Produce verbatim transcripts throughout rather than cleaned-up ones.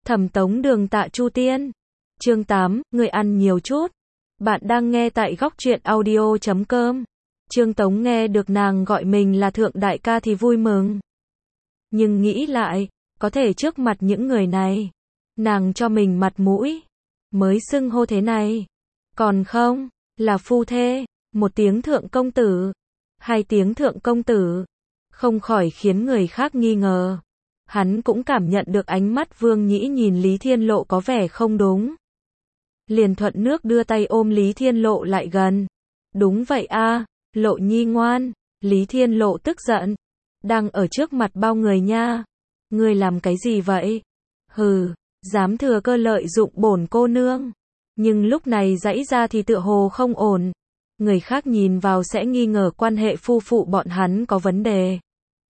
Thẩm Tống Đường Tạ Chu Tiên. Chương tám, người ăn nhiều chút. Bạn đang nghe tại góc truyện audio chấm com. Trương Tống nghe được nàng gọi mình là thượng đại ca thì vui mừng. Nhưng nghĩ lại, có thể trước mặt những người này, nàng cho mình mặt mũi, mới xưng hô thế này. Còn không, là phu thê, một tiếng thượng công tử, hai tiếng thượng công tử, không khỏi khiến người khác nghi ngờ. Hắn cũng cảm nhận được ánh mắt Vương Nhĩ nhìn Lý Thiên Lộ có vẻ không đúng. Liền thuận nước đưa tay ôm Lý Thiên Lộ lại gần. Đúng vậy a, Lộ Nhi ngoan. Lý Thiên Lộ tức giận. Đang ở trước mặt bao người nha. Ngươi làm cái gì vậy? Hừ, dám thừa cơ lợi dụng bổn cô nương. Nhưng lúc này giãy ra thì tựa hồ không ổn. Người khác nhìn vào sẽ nghi ngờ quan hệ phu phụ bọn hắn có vấn đề.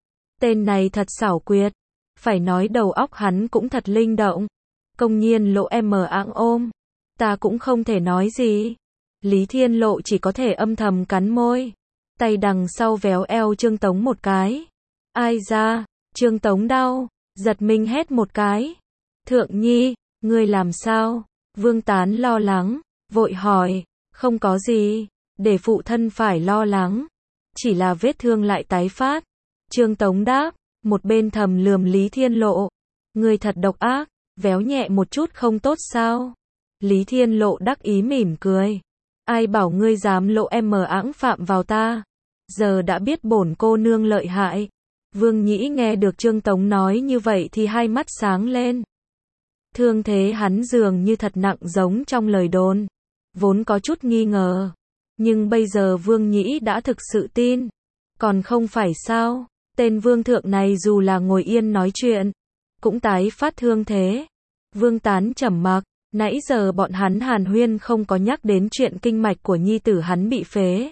Tên này thật xảo quyệt. Phải nói đầu óc hắn cũng thật linh động. Công nhiên Lộ em mờ ạng ôm. Ta cũng không thể nói gì. Lý Thiên Lộ chỉ có thể âm thầm cắn môi. Tay đằng sau véo eo Trương Tống một cái. Ai ra, Trương Tống đau, giật mình hét một cái. Thượng Nhi, ngươi làm sao? Vương Tán lo lắng, vội hỏi. Không có gì, để phụ thân phải lo lắng. Chỉ là vết thương lại tái phát. Trương Tống đáp, một bên thầm lườm Lý Thiên Lộ. Ngươi thật độc ác, véo nhẹ một chút không tốt sao? Lý Thiên Lộ đắc ý mỉm cười. Ai bảo ngươi dám lộ em mờ ẵng phạm vào ta? Giờ đã biết bổn cô nương lợi hại. Vương Nhĩ nghe được Trương Tống nói như vậy thì hai mắt sáng lên. Thương thế hắn dường như thật nặng giống trong lời đồn. Vốn có chút nghi ngờ. Nhưng bây giờ Vương Nhĩ đã thực sự tin. Còn không phải sao? Tên Vương Thượng này dù là ngồi yên nói chuyện, cũng tái phát thương thế. Vương Tán trầm mặc. Nãy giờ bọn hắn hàn huyên không có nhắc đến chuyện kinh mạch của nhi tử hắn bị phế.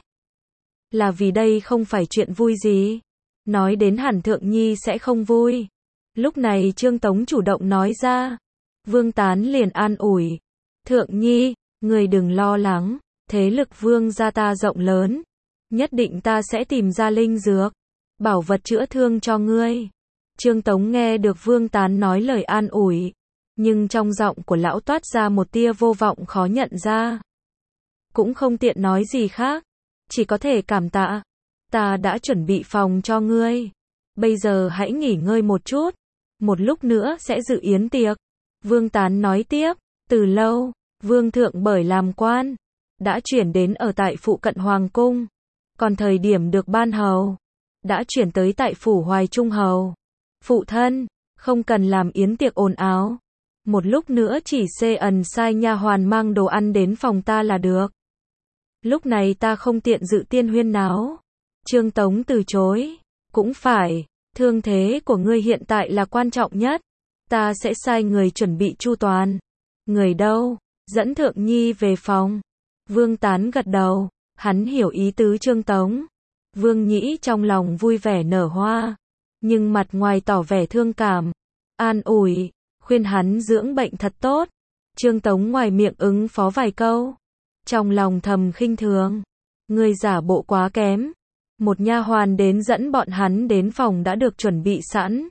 Là vì đây không phải chuyện vui gì. Nói đến hẳn Thượng Nhi sẽ không vui. Lúc này Trương Tống chủ động nói ra. Vương Tán liền an ủi. Thượng Nhi, người đừng lo lắng. Thế lực Vương gia ta rộng lớn. Nhất định ta sẽ tìm ra linh dược. Bảo vật chữa thương cho ngươi. Trương Tống nghe được Vương Tán nói lời an ủi. Nhưng trong giọng của lão toát ra một tia vô vọng khó nhận ra. Cũng không tiện nói gì khác. Chỉ có thể cảm tạ. Ta đã chuẩn bị phòng cho ngươi. Bây giờ hãy nghỉ ngơi một chút. Một lúc nữa sẽ dự yến tiệc. Vương Tán nói tiếp. Từ lâu, Vương Thượng bởi làm quan. Đã chuyển đến ở tại phụ cận Hoàng Cung. Còn thời điểm được ban hầu. Đã chuyển tới tại phủ Hoài Trung hầu. Phụ thân, không cần làm yến tiệc ồn ào. Một lúc nữa chỉ xê ẩn sai nha hoàn mang đồ ăn đến phòng ta là được. Lúc này ta không tiện dự tiên huyên náo. Trương Tống từ chối. Cũng phải, thương thế của ngươi hiện tại là quan trọng nhất. Ta sẽ sai người chuẩn bị chu toàn. Người đâu? Dẫn Thượng Nhi về phòng. Vương Tán gật đầu. Hắn hiểu ý tứ Trương Tống. Vương Nhĩ trong lòng vui vẻ nở hoa. Nhưng mặt ngoài tỏ vẻ thương cảm. An ủi. Khuyên hắn dưỡng bệnh thật tốt. Trương Tống ngoài miệng ứng phó vài câu. Trong lòng thầm khinh thường. Người giả bộ quá kém. Một nha hoàn đến dẫn bọn hắn đến phòng đã được chuẩn bị sẵn.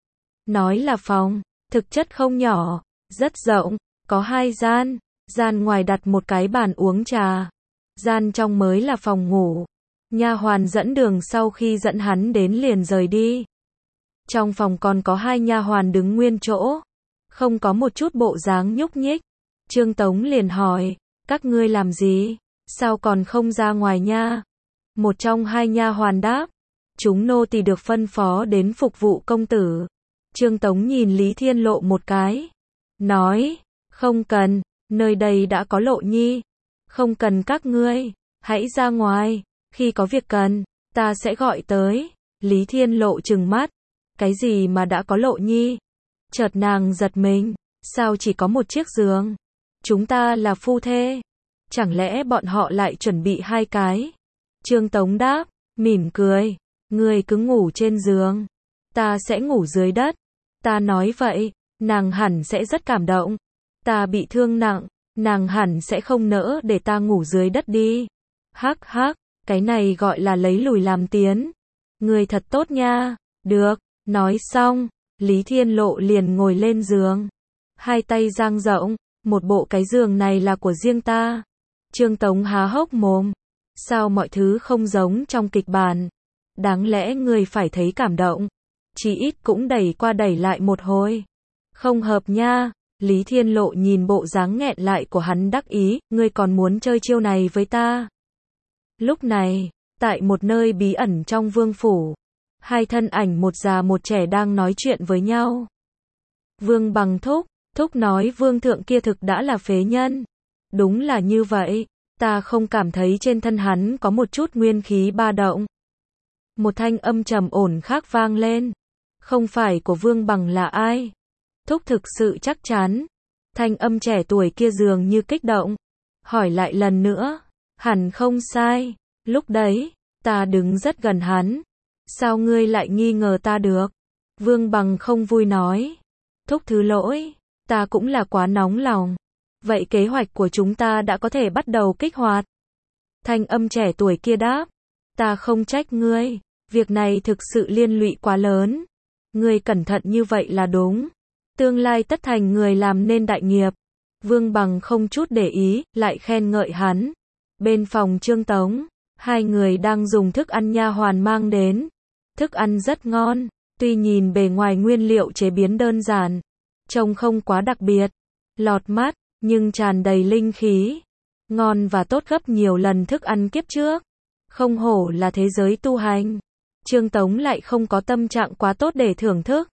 Nói là phòng, thực chất không nhỏ, rất rộng, có hai gian. Gian ngoài đặt một cái bàn uống trà. Gian trong mới là phòng ngủ. Nha hoàn dẫn đường sau khi dẫn hắn đến liền rời đi. Trong phòng còn có hai nha hoàn đứng nguyên chỗ. Không có một chút bộ dáng nhúc nhích. Trương Tống liền hỏi, các ngươi làm gì? Sao còn không ra ngoài nha? Một trong hai nha hoàn đáp, chúng nô tỳ được phân phó đến phục vụ công tử. Trương Tống nhìn Lý Thiên Lộ một cái. Nói, không cần, nơi đây đã có Lộ Nhi. Không cần các ngươi, hãy ra ngoài. Khi có việc cần, ta sẽ gọi tới. Lý Thiên Lộ trừng mắt. Cái gì mà đã có Lộ Nhi? Chợt nàng giật mình, sao chỉ có một chiếc giường? Chúng ta là phu thê. Chẳng lẽ bọn họ lại chuẩn bị hai cái? Trương Tống đáp, mỉm cười. Ngươi cứ ngủ trên giường. Ta sẽ ngủ dưới đất. Ta nói vậy, nàng hẳn sẽ rất cảm động. Ta bị thương nặng, nàng hẳn sẽ không nỡ để ta ngủ dưới đất đi. Hắc hắc, cái này gọi là lấy lùi làm tiến. Ngươi thật tốt nha. Được, nói xong. Lý Thiên Lộ liền ngồi lên giường. hai tay dang rộng, một bộ cái giường này là của riêng ta. Trương Tống há hốc mồm. Sao mọi thứ không giống trong kịch bản? Đáng lẽ người phải thấy cảm động. Chí ít cũng đẩy qua đẩy lại một hồi. Không hợp nha. Lý Thiên Lộ nhìn bộ dáng nghẹn lại của hắn đắc ý, ngươi còn muốn chơi chiêu này với ta. Lúc này, tại một nơi bí ẩn trong vương phủ, hai thân ảnh một già một trẻ đang nói chuyện với nhau. Vương Bằng thúc, thúc nói vương thượng kia thực đã là phế nhân. Đúng là như vậy, ta không cảm thấy trên thân hắn có một chút nguyên khí ba động. Một thanh âm trầm ổn khác vang lên. Không phải của Vương Bằng là ai? Thúc thực sự chắc chắn. Thanh âm trẻ tuổi kia dường như kích động. Hỏi lại lần nữa. Hẳn không sai. Lúc đấy, ta đứng rất gần hắn. Sao ngươi lại nghi ngờ ta được? Vương Bằng không vui nói. Thúc thứ lỗi. Ta cũng là quá nóng lòng. Vậy kế hoạch của chúng ta đã có thể bắt đầu kích hoạt. Thanh âm trẻ tuổi kia đáp. Ta không trách ngươi. Việc này thực sự liên lụy quá lớn. Ngươi cẩn thận như vậy là đúng. Tương lai tất thành người làm nên đại nghiệp. Vương Bằng không chút để ý, lại khen ngợi hắn. Bên phòng Trương Tống, hai người đang dùng thức ăn nha hoàn mang đến. Thức ăn rất ngon, tuy nhìn bề ngoài nguyên liệu chế biến đơn giản, trông không quá đặc biệt, lọt mắt, nhưng tràn đầy linh khí. Ngon và tốt gấp nhiều lần thức ăn kiếp trước. Không hổ là thế giới tu hành. Trương Tống lại không có tâm trạng quá tốt để thưởng thức.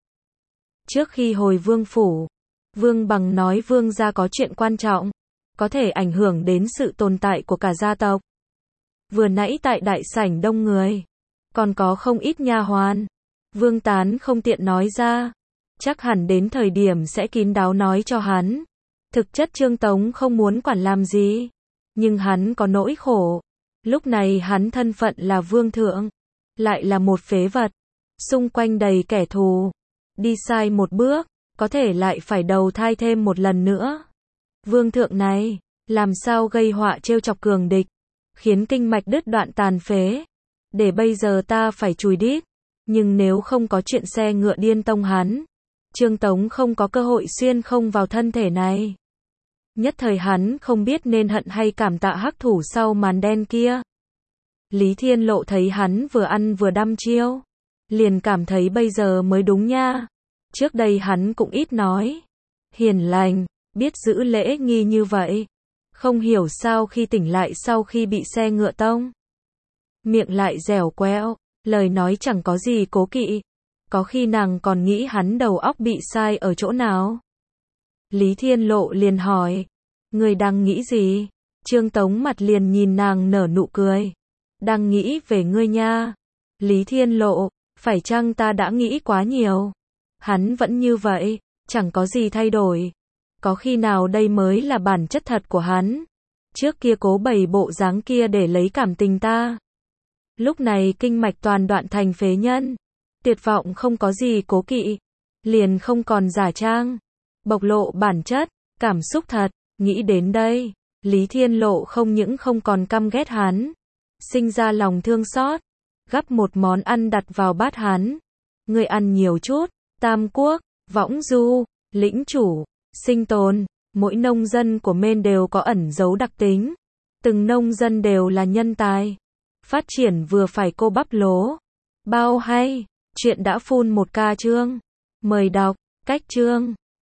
Trước khi hồi vương phủ, Vương Bằng nói vương gia có chuyện quan trọng, có thể ảnh hưởng đến sự tồn tại của cả gia tộc. Vừa nãy tại đại sảnh đông người, còn có không ít nha hoàn. Vương Tán không tiện nói ra, chắc hẳn đến thời điểm sẽ kín đáo nói cho hắn. Thực chất Trương Tống không muốn quản làm gì, nhưng hắn có nỗi khổ. Lúc này hắn thân phận là vương thượng, lại là một phế vật, xung quanh đầy kẻ thù. Đi sai một bước, có thể lại phải đầu thai thêm một lần nữa. Vương thượng này, làm sao gây họa trêu chọc cường địch, khiến kinh mạch đứt đoạn tàn phế. Để bây giờ ta phải chùi đít, nhưng nếu không có chuyện xe ngựa điên tông hắn, Trương Tống không có cơ hội xuyên không vào thân thể này. Nhất thời hắn không biết nên hận hay cảm tạ hắc thủ sau màn đen kia. Lý Thiên Lộ thấy hắn vừa ăn vừa đăm chiêu, liền cảm thấy bây giờ mới đúng nha. Trước đây hắn cũng ít nói, hiền lành, biết giữ lễ nghi như vậy. Không hiểu sao khi tỉnh lại sau khi bị xe ngựa tông, miệng lại dẻo quẹo, lời nói chẳng có gì cố kỵ. Có khi nàng còn nghĩ hắn đầu óc bị sai ở chỗ nào. Lý Thiên Lộ liền hỏi, người đang nghĩ gì? Trương Tống mặt liền nhìn nàng nở nụ cười. Đang nghĩ về ngươi nha. Lý Thiên Lộ, phải chăng ta đã nghĩ quá nhiều? Hắn vẫn như vậy, chẳng có gì thay đổi. Có khi nào đây mới là bản chất thật của hắn? Trước kia cố bày bộ dáng kia để lấy cảm tình ta. Lúc này kinh mạch toàn đoạn thành phế nhân. Tuyệt vọng không có gì cố kỵ. Liền không còn giả trang. Bộc lộ bản chất, cảm xúc thật. Nghĩ đến đây, Lý Thiên Lộ không những không còn căm ghét hắn, sinh ra lòng thương xót. Gắp một món ăn đặt vào bát hắn. Ngươi ăn nhiều chút. Tam Quốc, Võng Du, Lĩnh Chủ, Sinh Tồn. Mỗi nông dân của Mên đều có ẩn dấu đặc tính. Từng nông dân đều là nhân tài. Phát triển vừa phải cô bắp lố. Bao hay. Chuyện đã phun một ca chương. Mời đọc. Cách chương.